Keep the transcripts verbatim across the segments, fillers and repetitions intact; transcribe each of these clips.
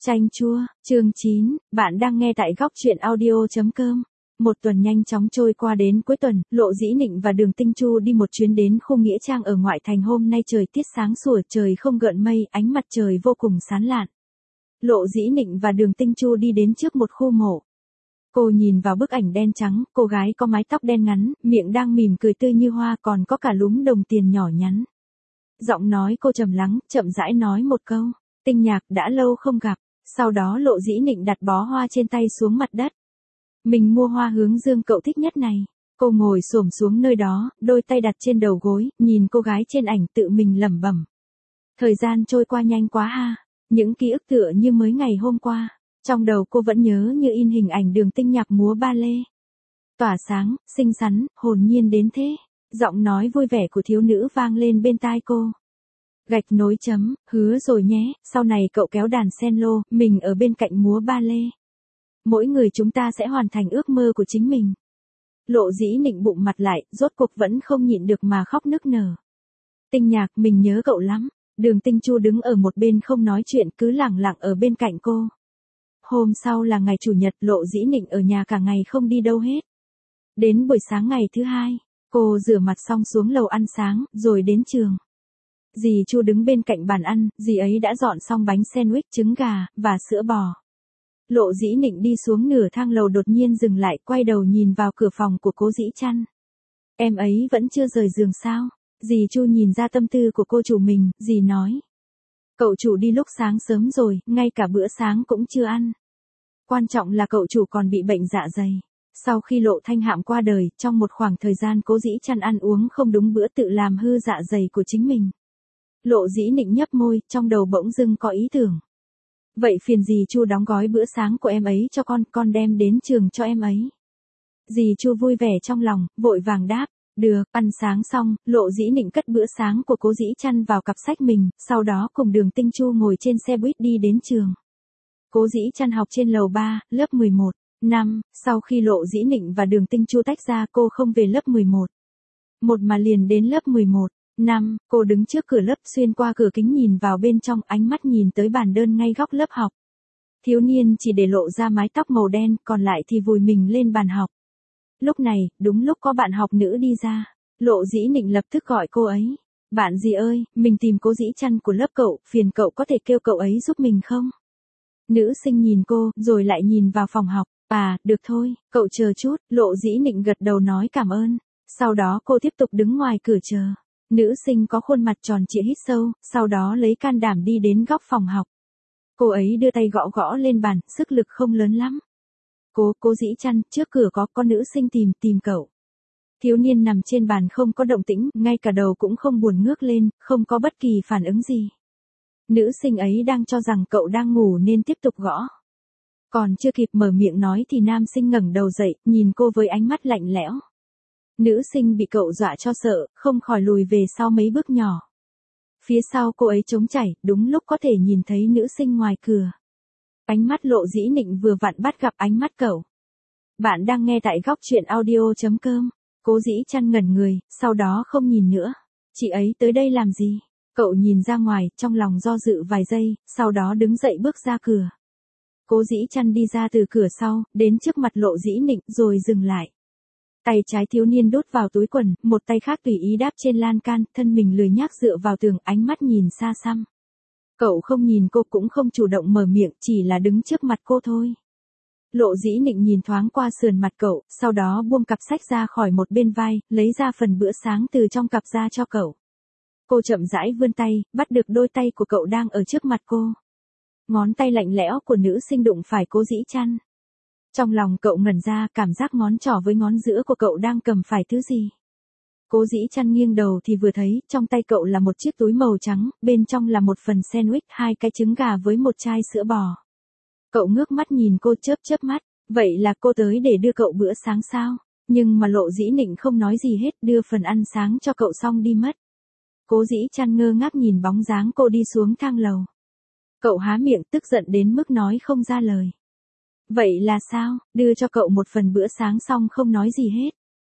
Chanh chua, chương chín, bạn đang nghe tại góc truyện audio.com. Một tuần nhanh chóng trôi qua đến cuối tuần, Lộ Dĩ Nịnh và Đường Tinh Chu đi một chuyến đến khu nghĩa trang ở ngoại thành. Hôm nay trời tiết sáng sủa, trời không gợn mây, ánh mặt trời vô cùng sáng lạn. Lộ Dĩ Nịnh và Đường Tinh Chu đi đến trước một khu mộ. Cô nhìn vào bức ảnh đen trắng, cô gái có mái tóc đen ngắn, miệng đang mỉm cười tươi như hoa, còn có cả lúm đồng tiền nhỏ nhắn. Giọng nói cô trầm lắng, chậm rãi nói một câu, Tinh Nhạc, đã lâu không gặp. Sau đó Lộ Dĩ Nịnh đặt bó hoa trên tay xuống mặt đất. Mình mua hoa hướng dương cậu thích nhất này. Cô ngồi xổm xuống nơi đó, đôi tay đặt trên đầu gối, nhìn cô gái trên ảnh tự mình lẩm bẩm. Thời gian trôi qua nhanh quá ha, những ký ức tựa như mới ngày hôm qua. Trong đầu cô vẫn nhớ như in hình ảnh Đường Tinh Nhạc múa ba lê. Tỏa sáng, xinh xắn, hồn nhiên đến thế. Giọng nói vui vẻ của thiếu nữ vang lên bên tai cô. Gạch nối chấm, hứa rồi nhé, sau này cậu kéo đàn cello, mình ở bên cạnh múa ba lê. Mỗi người chúng ta sẽ hoàn thành ước mơ của chính mình. Lộ Dĩ Nịnh bụng mặt lại, rốt cuộc vẫn không nhịn được mà khóc nức nở. Tinh Nhạc, mình nhớ cậu lắm. Đường Tinh Chu đứng ở một bên không nói chuyện, cứ lẳng lặng ở bên cạnh cô. Hôm sau là ngày chủ nhật, Lộ Dĩ Nịnh ở nhà cả ngày không đi đâu hết. Đến buổi sáng ngày thứ hai, cô rửa mặt xong xuống lầu ăn sáng, rồi đến trường. Dì Chu đứng bên cạnh bàn ăn, dì ấy đã dọn xong bánh sandwich, trứng gà, và sữa bò. Lộ Dĩ Nịnh đi xuống nửa thang lầu đột nhiên dừng lại, quay đầu nhìn vào cửa phòng của Cố Dĩ Chăn. Em ấy vẫn chưa rời giường sao? Dì Chu nhìn ra tâm tư của cô chủ mình, dì nói. Cậu chủ đi lúc sáng sớm rồi, ngay cả bữa sáng cũng chưa ăn. Quan trọng là cậu chủ còn bị bệnh dạ dày. Sau khi Lộ Thanh Hạm qua đời, trong một khoảng thời gian Cố Dĩ Chăn ăn uống không đúng bữa, tự làm hư dạ dày của chính mình. Lộ Dĩ Nịnh nhấp môi, trong đầu bỗng dưng có ý tưởng. Vậy phiền dì Chu đóng gói bữa sáng của em ấy cho con, con đem đến trường cho em ấy. Dì Chu vui vẻ trong lòng, vội vàng đáp, được. Ăn sáng xong, Lộ Dĩ Nịnh cất bữa sáng của Cố Dĩ Chăn vào cặp sách mình, sau đó cùng Đường Tinh Chu ngồi trên xe buýt đi đến trường. Cố Dĩ Chăn học trên lầu ba, lớp mười một. Năm, sau khi Lộ Dĩ Nịnh và Đường Tinh Chu tách ra, cô không về lớp mười một. Một mà liền đến lớp mười một. Năm, cô đứng trước cửa lớp, xuyên qua cửa kính nhìn vào bên trong, ánh mắt nhìn tới bàn đơn ngay góc lớp học. Thiếu niên chỉ để lộ ra mái tóc màu đen, còn lại thì vùi mình lên bàn học. Lúc này, đúng lúc có bạn học nữ đi ra. Lộ Dĩ Nịnh lập tức gọi cô ấy. Bạn gì ơi, mình tìm Cố Dĩ Chăn của lớp cậu, phiền cậu có thể kêu cậu ấy giúp mình không? Nữ sinh nhìn cô, rồi lại nhìn vào phòng học. À, được thôi, cậu chờ chút. Lộ Dĩ Nịnh gật đầu nói cảm ơn. Sau đó cô tiếp tục đứng ngoài cửa chờ. Nữ sinh có khuôn mặt tròn trịa hít sâu, sau đó lấy can đảm đi đến góc phòng học. Cô ấy đưa tay gõ gõ lên bàn, sức lực không lớn lắm. Cố, Cố Dĩ Chăn, trước cửa có con nữ sinh tìm, tìm cậu. Thiếu niên nằm trên bàn không có động tĩnh, ngay cả đầu cũng không buồn ngước lên, không có bất kỳ phản ứng gì. Nữ sinh ấy đang cho rằng cậu đang ngủ nên tiếp tục gõ. Còn chưa kịp mở miệng nói thì nam sinh ngẩng đầu dậy, nhìn cô với ánh mắt lạnh lẽo. Nữ sinh bị cậu dọa cho sợ, không khỏi lùi về sau mấy bước nhỏ. Phía sau cô ấy trống chảy, đúng lúc có thể nhìn thấy nữ sinh ngoài cửa. Ánh mắt Lộ Dĩ Nịnh vừa vặn bắt gặp ánh mắt cậu. Bạn đang nghe tại góc truyện audio.com. Cố Dĩ Chăn ngẩn người, sau đó không nhìn nữa. Chị ấy tới đây làm gì? Cậu nhìn ra ngoài, trong lòng do dự vài giây, sau đó đứng dậy bước ra cửa. Cố Dĩ Chăn đi ra từ cửa sau, đến trước mặt Lộ Dĩ Nịnh, rồi dừng lại. Tay trái thiếu niên đút vào túi quần, một tay khác tùy ý đáp trên lan can, thân mình lười nhác dựa vào tường, ánh mắt nhìn xa xăm. Cậu không nhìn cô cũng không chủ động mở miệng, chỉ là đứng trước mặt cô thôi. Lộ Dĩ Nịnh nhìn thoáng qua sườn mặt cậu, sau đó buông cặp sách ra khỏi một bên vai, lấy ra phần bữa sáng từ trong cặp ra cho cậu. Cô chậm rãi vươn tay, bắt được đôi tay của cậu đang ở trước mặt cô. Ngón tay lạnh lẽo của nữ sinh đụng phải Cố Dĩ Chăn. Trong lòng cậu ngẩn ra, cảm giác ngón trỏ với ngón giữa của cậu đang cầm phải thứ gì. Cố Dĩ Chăn nghiêng đầu thì vừa thấy, trong tay cậu là một chiếc túi màu trắng, bên trong là một phần sandwich, hai cái trứng gà với một chai sữa bò. Cậu ngước mắt nhìn cô chớp chớp mắt, vậy là cô tới để đưa cậu bữa sáng sao? Nhưng mà Lộ Dĩ Nịnh không nói gì hết, đưa phần ăn sáng cho cậu xong đi mất. Cố Dĩ Chăn ngơ ngác nhìn bóng dáng cô đi xuống thang lầu. Cậu há miệng tức giận đến mức nói không ra lời. Vậy là sao, đưa cho cậu một phần bữa sáng xong không nói gì hết.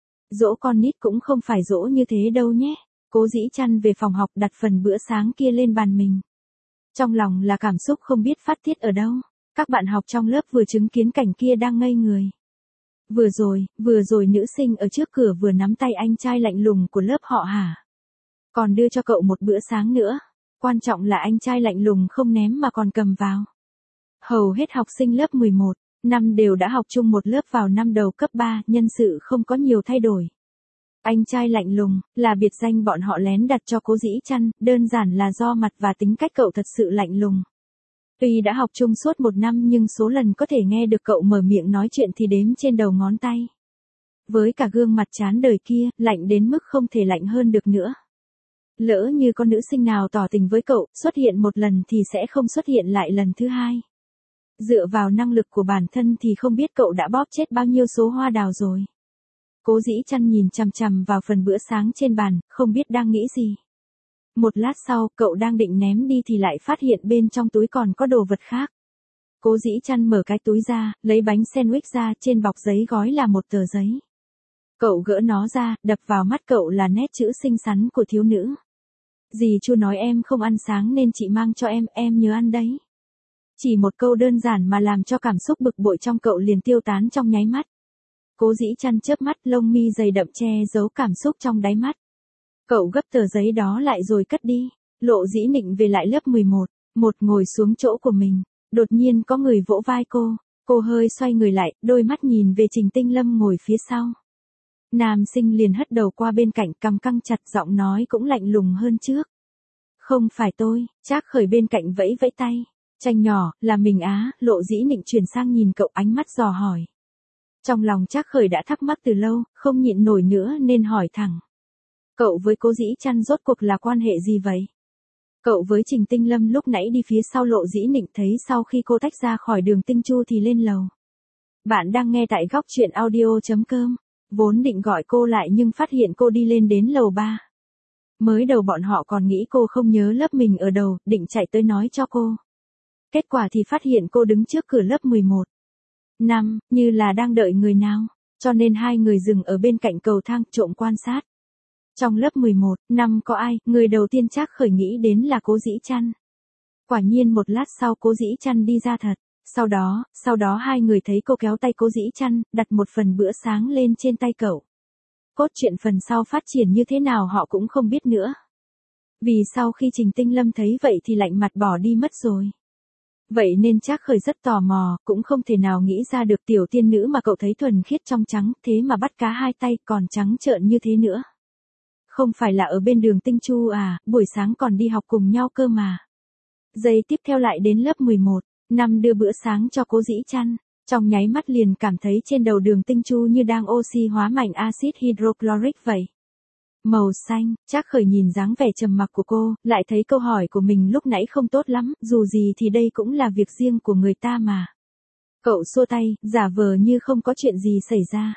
Dỗ con nít cũng không phải dỗ như thế đâu nhé. Cố Dĩ Chăn về phòng học đặt phần bữa sáng kia lên bàn mình. Trong lòng là cảm xúc không biết phát tiết ở đâu. Các bạn học trong lớp vừa chứng kiến cảnh kia đang ngây người. Vừa rồi, vừa rồi nữ sinh ở trước cửa vừa nắm tay anh trai lạnh lùng của lớp họ hả? Còn đưa cho cậu một bữa sáng nữa. Quan trọng là anh trai lạnh lùng không ném mà còn cầm vào. Hầu hết học sinh lớp mười một, năm đều đã học chung một lớp vào năm đầu cấp ba, nhân sự không có nhiều thay đổi. Anh trai lạnh lùng, là biệt danh bọn họ lén đặt cho Cố Dĩ Chăn, đơn giản là do mặt và tính cách cậu thật sự lạnh lùng. Tuy đã học chung suốt một năm nhưng số lần có thể nghe được cậu mở miệng nói chuyện thì đếm trên đầu ngón tay. Với cả gương mặt chán đời kia, lạnh đến mức không thể lạnh hơn được nữa. Lỡ như con nữ sinh nào tỏ tình với cậu, xuất hiện một lần thì sẽ không xuất hiện lại lần thứ hai. Dựa vào năng lực của bản thân thì không biết cậu đã bóp chết bao nhiêu số hoa đào rồi. Cố Dĩ Chăn nhìn chằm chằm vào phần bữa sáng trên bàn, không biết đang nghĩ gì. Một lát sau, cậu đang định ném đi thì lại phát hiện bên trong túi còn có đồ vật khác. Cố Dĩ Chăn mở cái túi ra, lấy bánh sandwich ra, trên bọc giấy gói là một tờ giấy. Cậu gỡ nó ra, đập vào mắt cậu là nét chữ xinh xắn của thiếu nữ. Dì Chu nói em không ăn sáng nên chị mang cho em, em nhớ ăn đấy. Chỉ một câu đơn giản mà làm cho cảm xúc bực bội trong cậu liền tiêu tán trong nháy mắt. Cố Dĩ Chăn chớp mắt, lông mi dày đậm che giấu cảm xúc trong đáy mắt. Cậu gấp tờ giấy đó lại rồi cất đi. Lộ Dĩ Nịnh về lại lớp mười một, một ngồi xuống chỗ của mình. Đột nhiên có người vỗ vai cô. Cô hơi xoay người lại, đôi mắt nhìn về Trình Tinh Lâm ngồi phía sau. Nam sinh liền hất đầu qua bên cạnh, cằm căng chặt, giọng nói cũng lạnh lùng hơn trước. Không phải tôi. Trác Khởi bên cạnh vẫy vẫy tay. Tranh nhỏ, là mình á. Lộ Dĩ Nịnh chuyển sang nhìn cậu, ánh mắt dò hỏi. Trong lòng Trác Khởi đã thắc mắc từ lâu, không nhịn nổi nữa nên hỏi thẳng. Cậu với Cố Dĩ Chăn rốt cuộc là quan hệ gì vậy? Cậu với Trình Tinh Lâm lúc nãy đi phía sau Lộ Dĩ Nịnh thấy sau khi cô tách ra khỏi Đường Tinh Chu thì lên lầu. Bạn đang nghe tại góc truyện audio chấm com. Vốn định gọi cô lại nhưng phát hiện cô đi lên đến lầu ba. Mới đầu bọn họ còn nghĩ cô không nhớ lớp mình ở đầu, định chạy tới nói cho cô. Kết quả thì phát hiện cô đứng trước cửa lớp mười một. Năm, như là đang đợi người nào, cho nên hai người dừng ở bên cạnh cầu thang trộm quan sát. Trong lớp mười một, năm có ai, người đầu tiên Trác Khởi nghĩ đến là Cố Dĩ Chăn. Quả nhiên một lát sau Cố Dĩ Chăn đi ra thật, sau đó, sau đó hai người thấy cô kéo tay Cố Dĩ Chăn, đặt một phần bữa sáng lên trên tay cậu. Cốt truyện phần sau phát triển như thế nào họ cũng không biết nữa. Vì sau khi Trình Tinh Lâm thấy vậy thì lạnh mặt bỏ đi mất rồi. Vậy nên Trác Khởi rất tò mò, cũng không thể nào nghĩ ra được tiểu tiên nữ mà cậu thấy thuần khiết trong trắng, thế mà bắt cá hai tay còn trắng trợn như thế nữa. Không phải là ở bên Đường Tinh Chu à, buổi sáng còn đi học cùng nhau cơ mà. Giây tiếp theo lại đến lớp mười một, năm đưa bữa sáng cho Cố Dĩ Chăn, trong nháy mắt liền cảm thấy trên đầu Đường Tinh Chu như đang oxy hóa mảnh axit hydrochloric vậy. Màu xanh, Trác Khởi nhìn dáng vẻ trầm mặc của cô, lại thấy câu hỏi của mình lúc nãy không tốt lắm, dù gì thì đây cũng là việc riêng của người ta mà. Cậu xua tay, giả vờ như không có chuyện gì xảy ra.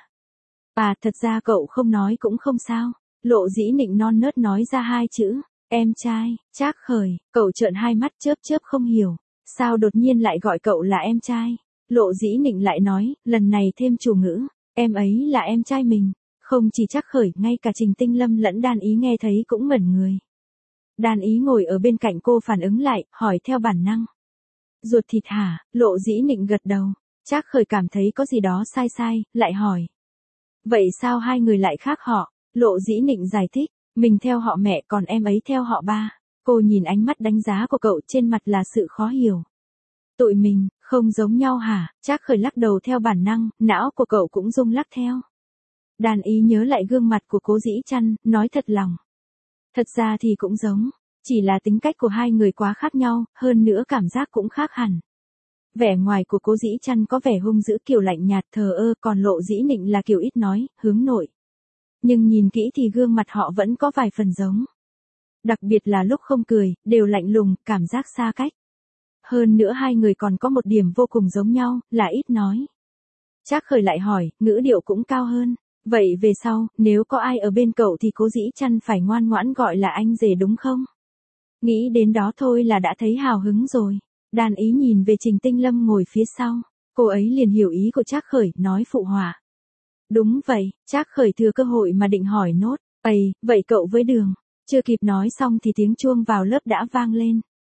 À, thật ra cậu không nói cũng không sao. Lộ Dĩ Nịnh non nớt nói ra hai chữ, em trai. Trác Khởi, cậu trợn hai mắt chớp chớp không hiểu, sao đột nhiên lại gọi cậu là em trai. Lộ Dĩ Nịnh lại nói, lần này thêm chủ ngữ, em ấy là em trai mình. Không chỉ Trác Khởi, ngay cả Trình Tinh Lâm lẫn Đan Ý nghe thấy cũng ngẩn người. Đan Ý ngồi ở bên cạnh cô phản ứng lại, hỏi theo bản năng. Ruột thịt hả? Lộ Dĩ Nịnh gật đầu. Trác Khởi cảm thấy có gì đó sai sai, lại hỏi. Vậy sao hai người lại khác họ? Lộ Dĩ Nịnh giải thích, mình theo họ mẹ còn em ấy theo họ ba. Cô nhìn ánh mắt đánh giá của cậu trên mặt là sự khó hiểu. Tụi mình, không giống nhau hả? Trác Khởi lắc đầu theo bản năng, não của cậu cũng rung lắc theo. Đan Ý nhớ lại gương mặt của Cố Dĩ Chăn, nói thật lòng. Thật ra thì cũng giống, chỉ là tính cách của hai người quá khác nhau, hơn nữa cảm giác cũng khác hẳn. Vẻ ngoài của Cố Dĩ Chăn có vẻ hung dữ kiểu lạnh nhạt thờ ơ, còn Lộ Dĩ Nịnh là kiểu ít nói, hướng nội. Nhưng nhìn kỹ thì gương mặt họ vẫn có vài phần giống. Đặc biệt là lúc không cười, đều lạnh lùng, cảm giác xa cách. Hơn nữa hai người còn có một điểm vô cùng giống nhau, là ít nói. Trác Khởi lại hỏi, ngữ điệu cũng cao hơn. Vậy về sau, nếu có ai ở bên cậu thì Cố Dĩ Chăn phải ngoan ngoãn gọi là anh rể đúng không? Nghĩ đến đó thôi là đã thấy hào hứng rồi. Đan Ý nhìn về Trình Tinh Lâm ngồi phía sau. Cô ấy liền hiểu ý của Trác Khởi, nói phụ họa. Đúng vậy, Trác Khởi thừa cơ hội mà định hỏi nốt. Ây, vậy cậu với Đường. Chưa kịp nói xong thì tiếng chuông vào lớp đã vang lên.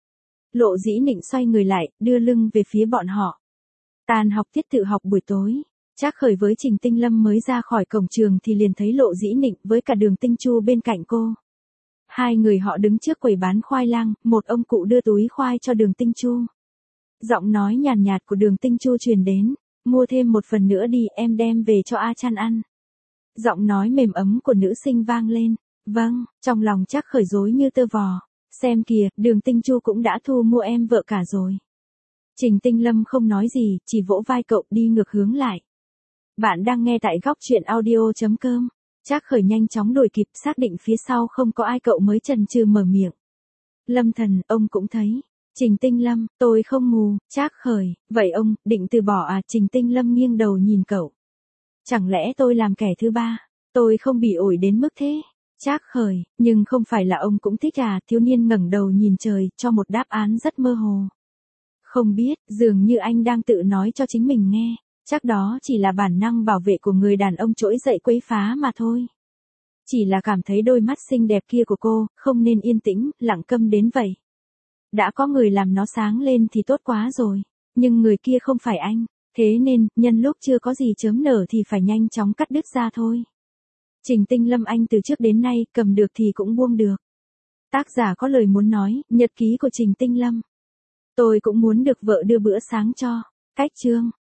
Lộ Dĩ Nịnh xoay người lại, đưa lưng về phía bọn họ. Tan học tiết tự học buổi tối, Trác Khởi với Trình Tinh Lâm mới ra khỏi cổng trường thì liền thấy Lộ Dĩ Nịnh với cả Đường Tinh Chu bên cạnh cô. Hai người họ đứng trước quầy bán khoai lang, một ông cụ đưa túi khoai cho Đường Tinh Chu. Giọng nói nhàn nhạt của Đường Tinh Chu truyền đến, mua thêm một phần nữa đi, em đem về cho A Chan ăn. Giọng nói mềm ấm của nữ sinh vang lên, vâng, trong lòng Trác Khởi rối như tơ vò, xem kìa, Đường Tinh Chu cũng đã thu mua em vợ cả rồi. Trình Tinh Lâm không nói gì, chỉ vỗ vai cậu đi ngược hướng lại. Bạn đang nghe tại góc truyện audio.com. Trác Khởi nhanh chóng đuổi kịp, xác định phía sau không có ai cậu mới chần chừ mở miệng. Lâm Thần, ông cũng thấy. Trình Tinh Lâm, tôi không mù. Trác Khởi, vậy ông, định từ bỏ à? Trình Tinh Lâm nghiêng đầu nhìn cậu. Chẳng lẽ tôi làm kẻ thứ ba? Tôi không bị ổi đến mức thế. Trác Khởi, nhưng không phải là ông cũng thích à? Thiếu niên ngẩng đầu nhìn trời, cho một đáp án rất mơ hồ. Không biết, dường như anh đang tự nói cho chính mình nghe. Chắc đó chỉ là bản năng bảo vệ của người đàn ông trỗi dậy quấy phá mà thôi. Chỉ là cảm thấy đôi mắt xinh đẹp kia của cô, không nên yên tĩnh, lặng câm đến vậy. Đã có người làm nó sáng lên thì tốt quá rồi. Nhưng người kia không phải anh. Thế nên, nhân lúc chưa có gì chớm nở thì phải nhanh chóng cắt đứt ra thôi. Trình Tinh Lâm anh từ trước đến nay, cầm được thì cũng buông được. Tác giả có lời muốn nói, nhật ký của Trình Tinh Lâm. Tôi cũng muốn được vợ đưa bữa sáng cho. Cách chương.